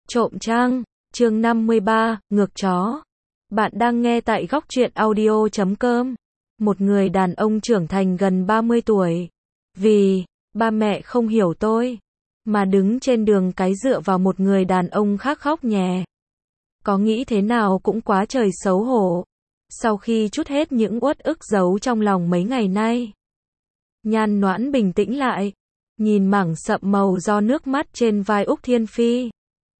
Trộm trăng, chương 53, ngược chó. Bạn đang nghe tại góc truyện audio.com. Một người đàn ông trưởng thành gần 30 tuổi. Vì ba mẹ không hiểu tôi, mà đứng trên đường cái dựa vào một người đàn ông khác khóc nhè. Có nghĩ thế nào cũng quá trời xấu hổ. Sau khi trút hết những uất ức giấu trong lòng mấy ngày nay, Nhan Noãn bình tĩnh lại, nhìn mảng sậm màu do nước mắt trên vai Úc Thiên Phi.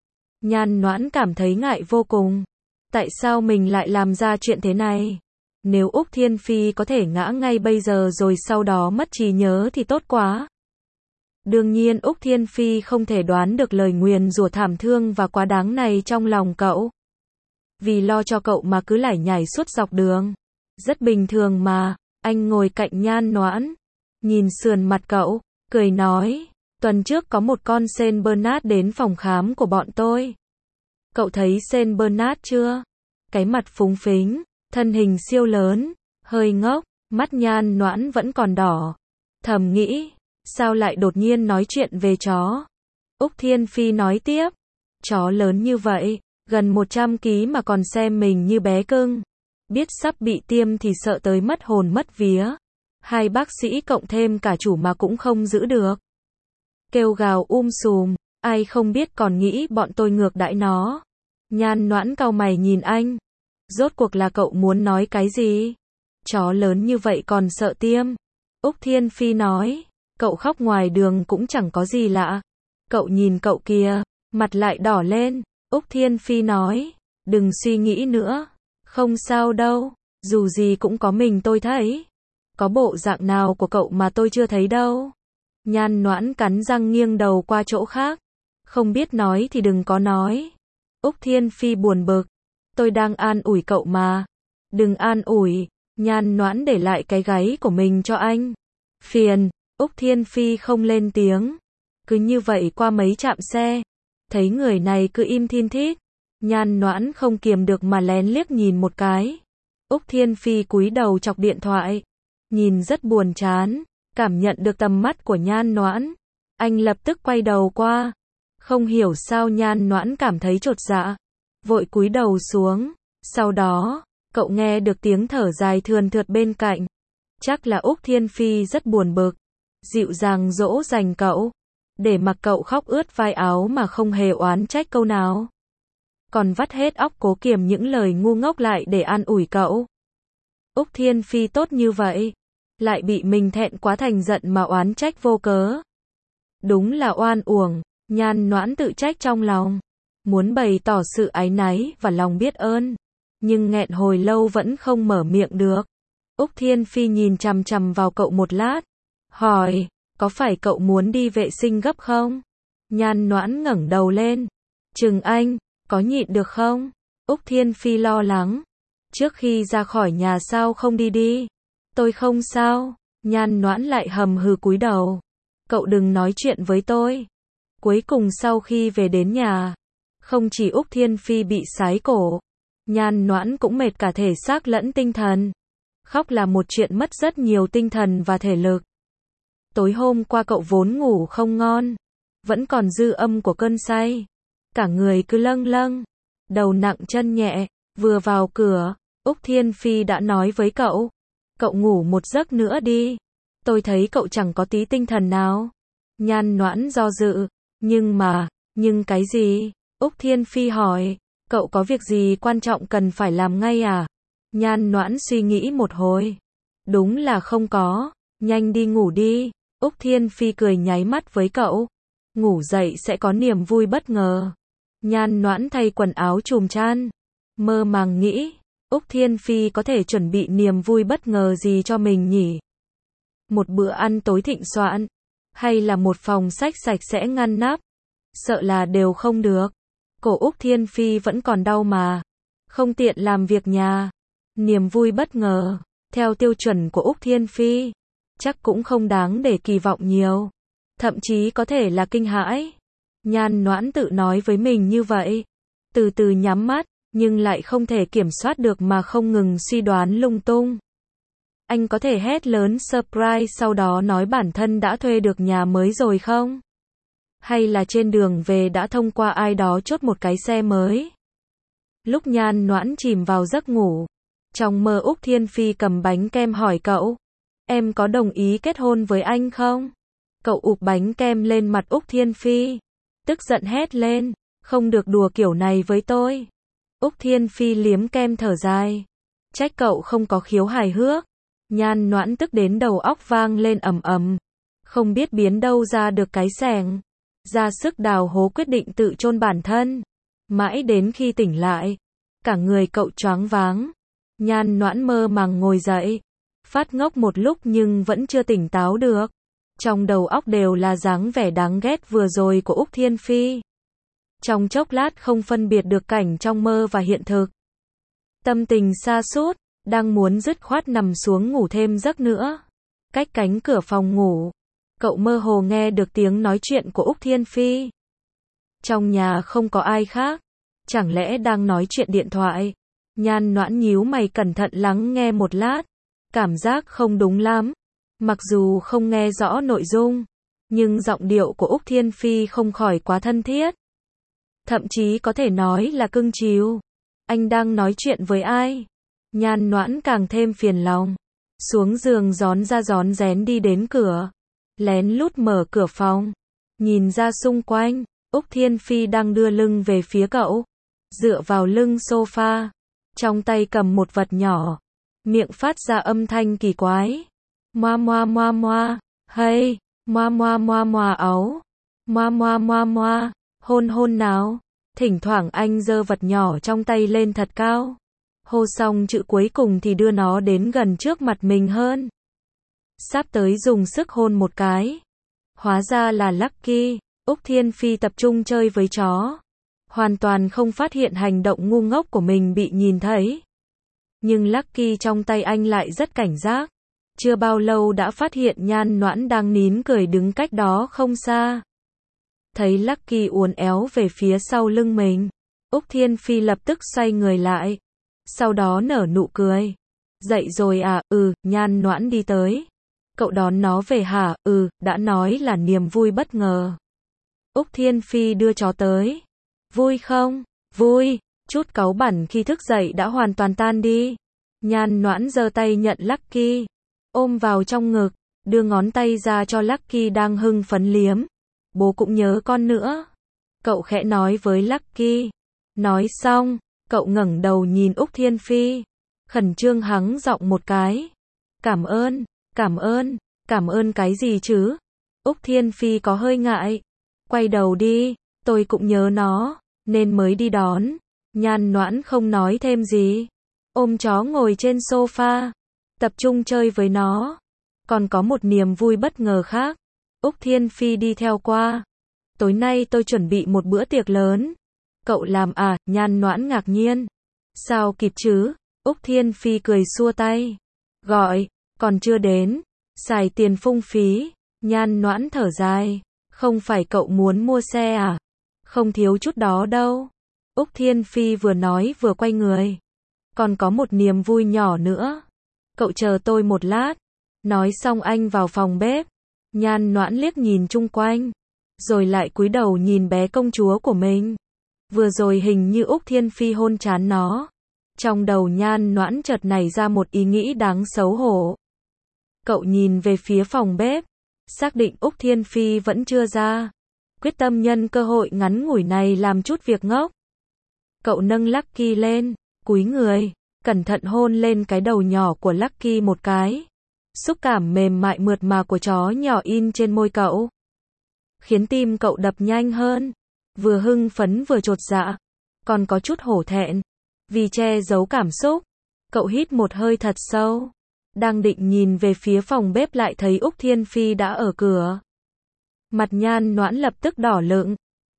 Nhan Noãn cảm thấy ngại vô cùng. Tại sao mình lại làm ra chuyện thế này? Nếu Úc Thiên Phi có thể ngã ngay bây giờ rồi sau đó mất trí nhớ thì tốt quá. Đương nhiên Úc Thiên Phi không thể đoán được lời nguyền rủa thảm thương và quá đáng này trong lòng cậu. Vì lo cho cậu mà cứ lải nhải suốt dọc đường. Rất bình thường mà. Anh ngồi cạnh Nhan Noãn, nhìn sườn mặt cậu, cười nói, tuần trước có một con Saint Bernard đến phòng khám của bọn tôi. Cậu thấy Saint Bernard chưa? Cái mặt phúng phính, thân hình siêu lớn, hơi ngốc, mắt Nhan Noãn vẫn còn đỏ. Thầm nghĩ, sao lại đột nhiên nói chuyện về chó? Úc Thiên Phi nói tiếp, chó lớn như vậy, gần 100 kg mà còn xem mình như bé cưng. Biết sắp bị tiêm thì sợ tới mất hồn mất vía. Hai bác sĩ cộng thêm cả chủ mà cũng không giữ được. Kêu gào sùm, ai không biết còn nghĩ bọn tôi ngược đãi nó. Nhan Noãn cau mày nhìn anh. Rốt cuộc là cậu muốn nói cái gì? Chó lớn như vậy còn sợ tiêm. Úc Thiên Phi nói, cậu khóc ngoài đường cũng chẳng có gì lạ. Cậu nhìn cậu kìa, mặt lại đỏ lên. Úc Thiên Phi nói, đừng suy nghĩ nữa. Không sao đâu, dù gì cũng có mình tôi thấy. Có bộ dạng nào của cậu mà tôi chưa thấy đâu. Nhan Noãn cắn răng nghiêng đầu qua chỗ khác. Không biết nói thì đừng có nói. Úc Thiên Phi buồn bực. Tôi đang an ủi cậu mà. Đừng an ủi. Nhan Noãn để lại cái gáy của mình cho anh. Phiền. Úc Thiên Phi không lên tiếng. Cứ như vậy qua mấy trạm xe. Thấy người này cứ im thin thít. Nhan Noãn không kiềm được mà lén liếc nhìn một cái. Úc Thiên Phi cúi đầu chọc điện thoại. Nhìn rất buồn chán. Cảm nhận được tầm mắt của Nhan Noãn. Anh lập tức quay đầu qua. Không hiểu sao Nhan Noãn cảm thấy chột dạ. Vội cúi đầu xuống. Sau đó, cậu nghe được tiếng thở dài thườn thượt bên cạnh. Chắc là Úc Thiên Phi rất buồn bực. Dịu dàng dỗ dành cậu. Để mặc cậu khóc ướt vai áo mà không hề oán trách câu nào. Còn vắt hết óc cố kiềm những lời ngu ngốc lại để an ủi cậu. Úc Thiên Phi tốt như vậy. Lại bị mình thẹn quá thành giận mà oán trách vô cớ. Đúng là oan uổng. Nhan Noãn tự trách trong lòng. Muốn bày tỏ sự áy náy và lòng biết ơn. Nhưng nghẹn hồi lâu vẫn không mở miệng được. Úc Thiên Phi nhìn chằm chằm vào cậu một lát. Hỏi, có phải cậu muốn đi vệ sinh gấp không? Nhan Noãn ngẩng đầu lên. Chừng anh, có nhịn được không? Úc Thiên Phi lo lắng. Trước khi ra khỏi nhà sao không đi? Tôi không sao. Nhan Noãn lại hầm hừ cúi đầu. Cậu đừng nói chuyện với tôi. Cuối cùng sau khi về đến nhà, không chỉ Úc Thiên Phi bị sái cổ, Nhan Noãn cũng mệt cả thể xác lẫn tinh thần. Khóc là một chuyện mất rất nhiều tinh thần và thể lực. Tối hôm qua cậu vốn ngủ không ngon, vẫn còn dư âm của cơn say. Cả người cứ lâng lâng, đầu nặng chân nhẹ. Vừa vào cửa, Úc Thiên Phi đã nói với cậu, cậu ngủ một giấc nữa đi. Tôi thấy cậu chẳng có tí tinh thần nào. Nhan Noãn do dự, nhưng cái gì? Úc Thiên Phi hỏi, cậu có việc gì quan trọng cần phải làm ngay à? Nhan Noãn suy nghĩ một hồi. Đúng là không có, nhanh đi ngủ đi. Úc Thiên Phi cười nháy mắt với cậu. Ngủ dậy sẽ có niềm vui bất ngờ. Nhan Noãn thay quần áo chùm chan. Mơ màng nghĩ, Úc Thiên Phi có thể chuẩn bị niềm vui bất ngờ gì cho mình nhỉ? Một bữa ăn tối thịnh soạn, hay là một phòng sách sạch sẽ ngăn nắp? Sợ là đều không được. Cổ Úc Thiên Phi vẫn còn đau mà. Không tiện làm việc nhà. Niềm vui bất ngờ, theo tiêu chuẩn của Úc Thiên Phi, chắc cũng không đáng để kỳ vọng nhiều. Thậm chí có thể là kinh hãi. Nhan Noãn tự nói với mình như vậy. Từ từ nhắm mắt, nhưng lại không thể kiểm soát được mà không ngừng suy đoán lung tung. Anh có thể hét lớn surprise sau đó nói bản thân đã thuê được nhà mới rồi không? Hay là trên đường về đã thông qua ai đó chốt một cái xe mới? Lúc Nhan Noãn chìm vào giấc ngủ, trong mơ Úc Thiên Phi cầm bánh kem hỏi cậu, em có đồng ý kết hôn với anh không? Cậu ụp bánh kem lên mặt Úc Thiên Phi, tức giận hét lên, không được đùa kiểu này với tôi. Úc Thiên Phi liếm kem thở dài, trách cậu không có khiếu hài hước. Nhan Noãn tức đến đầu óc vang lên ầm ầm, không biết biến đâu ra được cái xẻng, ra sức đào hố quyết định tự chôn bản thân. Mãi đến khi tỉnh lại, cả người cậu choáng váng. Nhan Noãn mơ màng ngồi dậy, phát ngốc một lúc nhưng vẫn chưa tỉnh táo được. Trong đầu óc đều là dáng vẻ đáng ghét vừa rồi của Úc Thiên Phi. Trong chốc lát không phân biệt được cảnh trong mơ và hiện thực. Tâm tình sa sút, đang muốn dứt khoát nằm xuống ngủ thêm giấc nữa. Cách cánh cửa phòng ngủ, cậu mơ hồ nghe được tiếng nói chuyện của Úc Thiên Phi. Trong nhà không có ai khác, chẳng lẽ đang nói chuyện điện thoại? Nhan Noãn nhíu mày cẩn thận lắng nghe một lát, cảm giác không đúng lắm. Mặc dù không nghe rõ nội dung, nhưng giọng điệu của Úc Thiên Phi không khỏi quá thân thiết. Thậm chí có thể nói là cưng chiều. Anh đang nói chuyện với ai? Nhan Noãn càng thêm phiền lòng. Xuống giường rón ra rón rén đi đến cửa, lén lút mở cửa phòng, nhìn ra xung quanh. Úc Thiên Phi đang đưa lưng về phía cậu, dựa vào lưng sofa, trong tay cầm một vật nhỏ, miệng phát ra âm thanh kỳ quái. Moa moa moa moa, hay, moa moa moa moa ấu, moa moa moa moa, hôn hôn nào. Thỉnh thoảng anh giơ vật nhỏ trong tay lên thật cao, hô xong chữ cuối cùng thì đưa nó đến gần trước mặt mình hơn. Sắp tới dùng sức hôn một cái. Hóa ra là Lucky. Úc Thiên Phi tập trung chơi với chó, hoàn toàn không phát hiện hành động ngu ngốc của mình bị nhìn thấy. Nhưng Lucky trong tay anh lại rất cảnh giác. Chưa bao lâu đã phát hiện Nhan Noãn đang nín cười đứng cách đó không xa. Thấy Lucky uốn éo về phía sau lưng mình, Úc Thiên Phi lập tức xoay người lại, sau đó nở nụ cười. Dậy rồi à? Nhan Noãn đi tới. Cậu đón nó về hả? Đã nói là niềm vui bất ngờ. Úc Thiên Phi đưa chó tới. Vui không? Vui. Chút cáu bẩn khi thức dậy đã hoàn toàn tan đi. Nhan Noãn giơ tay nhận Lucky, ôm vào trong ngực, đưa ngón tay ra cho Lucky đang hưng phấn liếm. Bố cũng nhớ con nữa. Cậu khẽ nói với Lucky. Nói xong, cậu ngẩng đầu nhìn Úc Thiên Phi, khẩn trương hắng giọng một cái. Cảm ơn, cảm ơn cái gì chứ? Úc Thiên Phi có hơi ngại. Quay đầu đi, tôi cũng nhớ nó, nên mới đi đón. Nhan Noãn không nói thêm gì, ôm chó ngồi trên sofa, tập trung chơi với nó. Còn có một niềm vui bất ngờ khác. Úc Thiên Phi đi theo qua. Tối nay tôi chuẩn bị một bữa tiệc lớn. Cậu làm à? Nhan Noãn ngạc nhiên. Sao kịp chứ? Úc Thiên Phi cười xua tay. Gọi, còn chưa đến. Xài tiền phung phí. Nhan Noãn thở dài. Không phải cậu muốn mua xe à? Không thiếu chút đó đâu. Úc Thiên Phi vừa nói vừa quay người. Còn có một niềm vui nhỏ nữa. Cậu chờ tôi một lát. Nói xong anh vào phòng bếp. Nhan Noãn liếc nhìn chung quanh, rồi lại cúi đầu nhìn bé công chúa của mình. Vừa rồi hình như Úc Thiên Phi hôn trán nó. Trong đầu Nhan Noãn chợt nảy ra một ý nghĩ đáng xấu hổ. Cậu nhìn về phía phòng bếp, xác định Úc Thiên Phi vẫn chưa ra, quyết tâm nhân cơ hội ngắn ngủi này làm chút việc ngốc. Cậu nâng Lucky lên, cúi người, cẩn thận hôn lên cái đầu nhỏ của Lucky một cái. Xúc cảm mềm mại mượt mà của chó nhỏ in trên môi cậu, khiến tim cậu đập nhanh hơn, vừa hưng phấn vừa chột dạ, còn có chút hổ thẹn. Vì che giấu cảm xúc, cậu hít một hơi thật sâu, đang định nhìn về phía phòng bếp lại thấy Úc Thiên Phi đã ở cửa. Mặt Nhan Noãn lập tức đỏ lựng.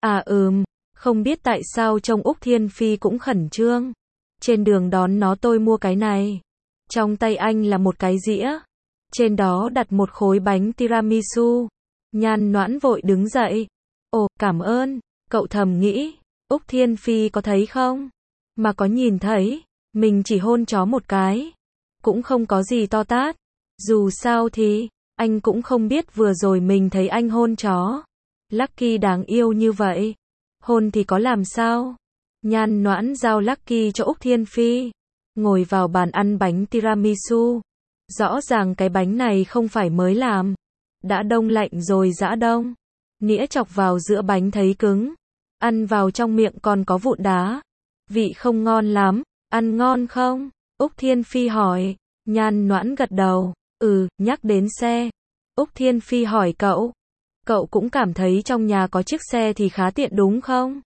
Không biết tại sao trông Úc Thiên Phi cũng khẩn trương. Trên đường đón nó tôi mua cái này. Trong tay anh là một cái dĩa, trên đó đặt một khối bánh tiramisu. Nhan Noãn vội đứng dậy. Ồ, cảm ơn. Cậu thầm nghĩ, Úc Thiên Phi có thấy không? Mà có nhìn thấy, mình chỉ hôn chó một cái, cũng không có gì to tát. Dù sao thì, anh cũng không biết vừa rồi mình thấy anh hôn chó Lucky đáng yêu như vậy. Hôn thì có làm sao? Nhan Noãn giao Lucky cho Úc Thiên Phi. Ngồi vào bàn ăn bánh tiramisu. Rõ ràng cái bánh này không phải mới làm. Đã đông lạnh rồi giã đông. Nĩa chọc vào giữa bánh thấy cứng. Ăn vào trong miệng còn có vụn đá. Vị không ngon lắm. Ăn ngon không? Úc Thiên Phi hỏi. Nhan Noãn gật đầu. Nhắc đến xe. Úc Thiên Phi hỏi cậu. Cậu cũng cảm thấy trong nhà có chiếc xe thì khá tiện đúng không?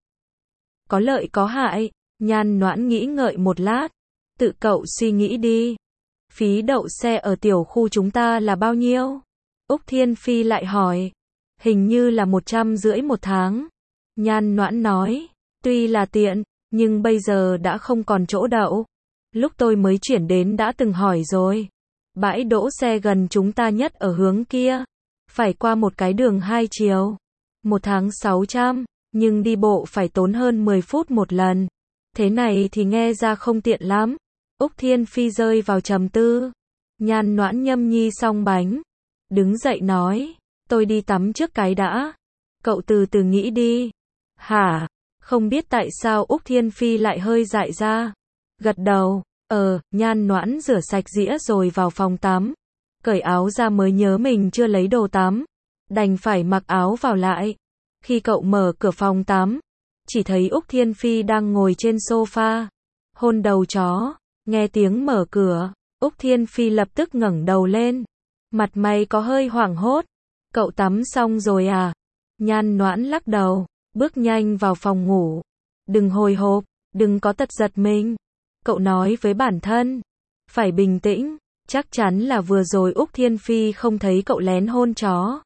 Có lợi có hại. Nhan Noãn nghĩ ngợi một lát. Tự cậu suy nghĩ đi. Phí đậu xe ở tiểu khu chúng ta là bao nhiêu? Úc Thiên Phi lại hỏi. Hình như là 150 một tháng. Nhan Noãn nói. Tuy là tiện, nhưng bây giờ đã không còn chỗ đậu. Lúc tôi mới chuyển đến đã từng hỏi rồi. Bãi đỗ xe gần chúng ta nhất ở hướng kia. Phải qua một cái đường 2 chiều. Một tháng 600, nhưng đi bộ phải tốn hơn 10 phút một lần. Thế này thì nghe ra không tiện lắm. Úc Thiên Phi rơi vào trầm tư. Nhan Noãn nhâm nhi xong bánh. Đứng dậy nói. Tôi đi tắm trước cái đã. Cậu từ từ nghĩ đi. Hả? Không biết tại sao Úc Thiên Phi lại hơi dại ra. Gật đầu. Nhan Noãn rửa sạch dĩa rồi vào phòng tắm. Cởi áo ra mới nhớ mình chưa lấy đồ tắm. Đành phải mặc áo vào lại. Khi cậu mở cửa phòng tắm, chỉ thấy Úc Thiên Phi đang ngồi trên sofa. Hôn đầu chó. Nghe tiếng mở cửa, Úc Thiên Phi lập tức ngẩng đầu lên. Mặt mày có hơi hoảng hốt. Cậu tắm xong rồi à? Nhan Noãn lắc đầu, bước nhanh vào phòng ngủ. Đừng hồi hộp, đừng có tật giật mình. Cậu nói với bản thân. Phải bình tĩnh, chắc chắn là vừa rồi Úc Thiên Phi không thấy cậu lén hôn chó.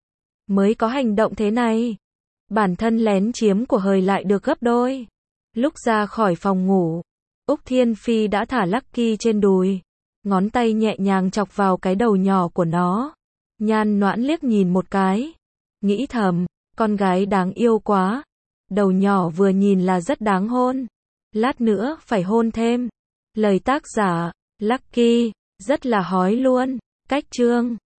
Mới có hành động thế này. Bản thân lén chiếm của hời lại được gấp đôi. Lúc ra khỏi phòng ngủ, Úc Thiên Phi đã thả Lucky trên đùi. Ngón tay nhẹ nhàng chọc vào cái đầu nhỏ của nó. Nhan Noãn liếc nhìn một cái. Nghĩ thầm, con gái đáng yêu quá. Đầu nhỏ vừa nhìn là rất đáng hôn. Lát nữa phải hôn thêm. Lời tác giả, Lucky, rất là hói luôn. Cách chương